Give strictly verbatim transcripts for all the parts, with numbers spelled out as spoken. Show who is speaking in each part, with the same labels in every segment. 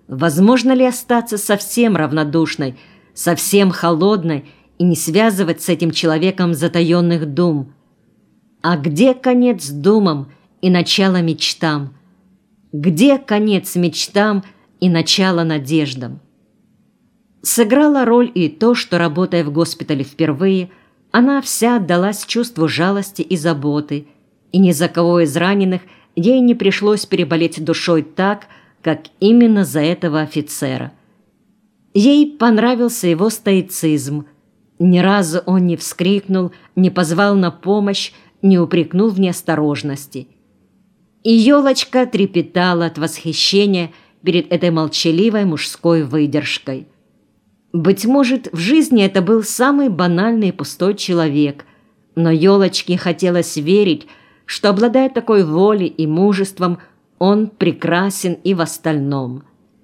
Speaker 1: Возможно ли остаться совсем равнодушной, совсем холодной и не связывать с этим человеком затаенных дум? А где конец думам и начало мечтам? Где конец мечтам и начало надеждам? Сыграла роль и то, что, работая в госпитале впервые, она вся отдалась чувству жалости и заботы, и ни за кого из раненых ей не пришлось переболеть душой так, как именно за этого офицера. Ей понравился его стоицизм. Ни разу он не вскрикнул, не позвал на помощь, не упрекнул в неосторожности. И Ёлочка трепетала от восхищения перед этой молчаливой мужской выдержкой. Быть может, в жизни это был самый банальный и пустой человек, но Ёлочке хотелось верить, что, обладая такой волей и мужеством, он прекрасен и в остальном.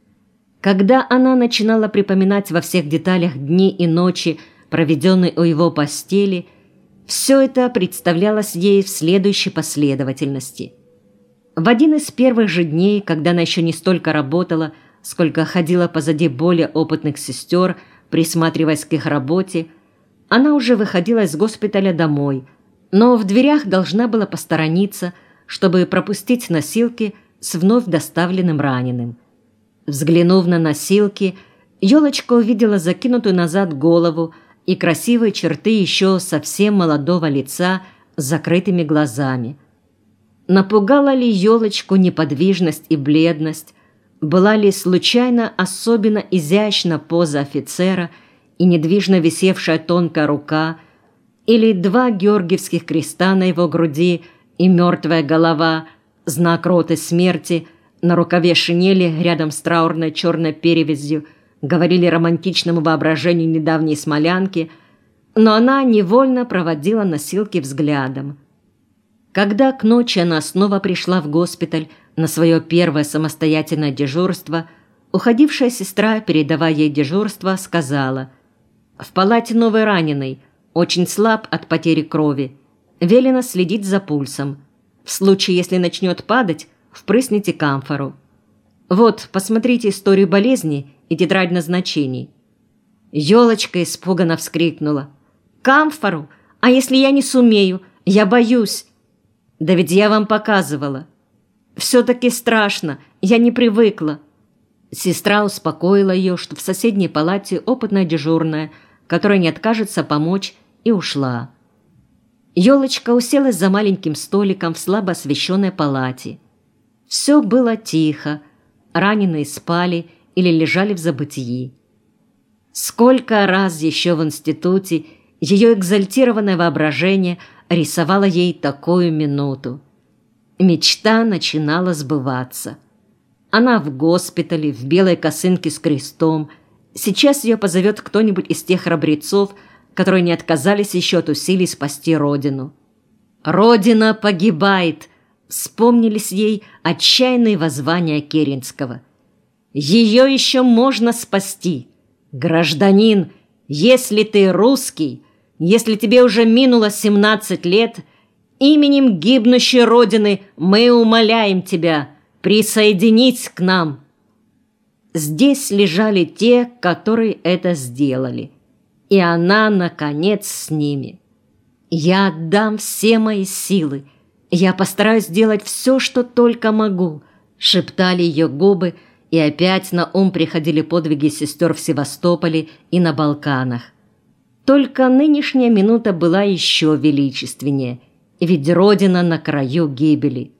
Speaker 1: Когда она начинала припоминать во всех деталях дни и ночи, проведенные у его постели, все это представлялось ей в следующей последовательности. В один из первых же дней, когда она еще не столько работала, сколько ходила позади более опытных сестер, присматриваясь к их работе, она уже выходила из госпиталя домой, но в дверях должна была посторониться, чтобы пропустить носилки с вновь доставленным раненым. Взглянув на носилки, Ёлочка увидела закинутую назад голову и красивые черты еще совсем молодого лица с закрытыми глазами. Напугала ли Ёлочку неподвижность и бледность? Была ли случайно особенно изящна поза офицера и недвижно висевшая тонкая рука, или два георгиевских креста на его груди и мертвая голова, знак роты смерти, на рукаве шинели рядом с траурной черной перевязью, говорили романтичному воображению недавней смолянки, но она невольно проводила носилки взглядом. Когда к ночи она снова пришла в госпиталь на свое первое самостоятельное дежурство, уходившая сестра, передавая ей дежурство, сказала: «В палате новый раненый, очень слаб от потери крови. Велено следить за пульсом. В случае, если начнет падать, впрысните камфору. Вот, посмотрите историю болезни и тетрадь назначений». Ёлочка испуганно вскрикнула: «Камфору? А если я не сумею? Я боюсь!» «Да ведь я вам показывала». «Все-таки страшно, я не привыкла». Сестра успокоила ее, что в соседней палате опытная дежурная, которая не откажется помочь, и ушла. Ёлочка уселась за маленьким столиком в слабо освещенной палате. Все было тихо, раненые спали или лежали в забытии. Сколько раз еще в институте ее экзальтированное воображение рисовало ей такую минуту. Мечта начинала сбываться. Она в госпитале, в белой косынке с крестом. Сейчас ее позовет кто-нибудь из тех храбрецов, которые не отказались еще от усилий спасти Родину. «Родина погибает!» — вспомнились ей отчаянные воззвания Керенского. «Ее еще можно спасти! Гражданин, если ты русский, если тебе уже минуло семнадцать лет, именем гибнущей Родины мы умоляем тебя присоединись к нам». Здесь лежали те, которые это сделали, и она, наконец, с ними. «Я отдам все мои силы, я постараюсь сделать все, что только могу», — шептали ее губы, и опять на ум приходили подвиги сестер в Севастополе и на Балканах. Только нынешняя минута была еще величественнее, ведь Родина на краю гибели.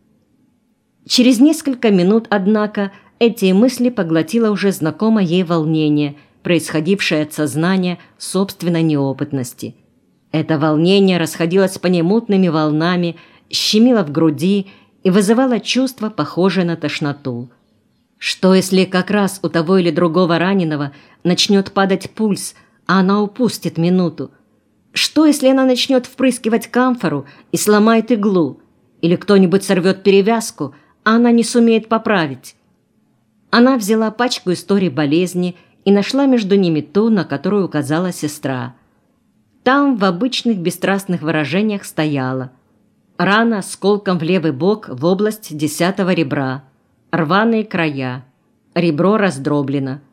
Speaker 1: Через несколько минут, однако, эти мысли поглотило уже знакомое ей волнение, происходившее от сознания собственной неопытности. Это волнение расходилось по ней мутными волнами, щемило в груди и вызывало чувство, похожее на тошноту. Что, если как раз у того или другого раненого начнет падать пульс, а она упустит минуту? Что, если она начнет впрыскивать камфору и сломает иглу? Или кто-нибудь сорвет перевязку, а она не сумеет поправить? Она взяла пачку историй болезни и нашла между ними ту, на которую указала сестра. Там в обычных бесстрастных выражениях стояло: рана с колком в левый бок в область десятого ребра, рваные края, ребро раздроблено.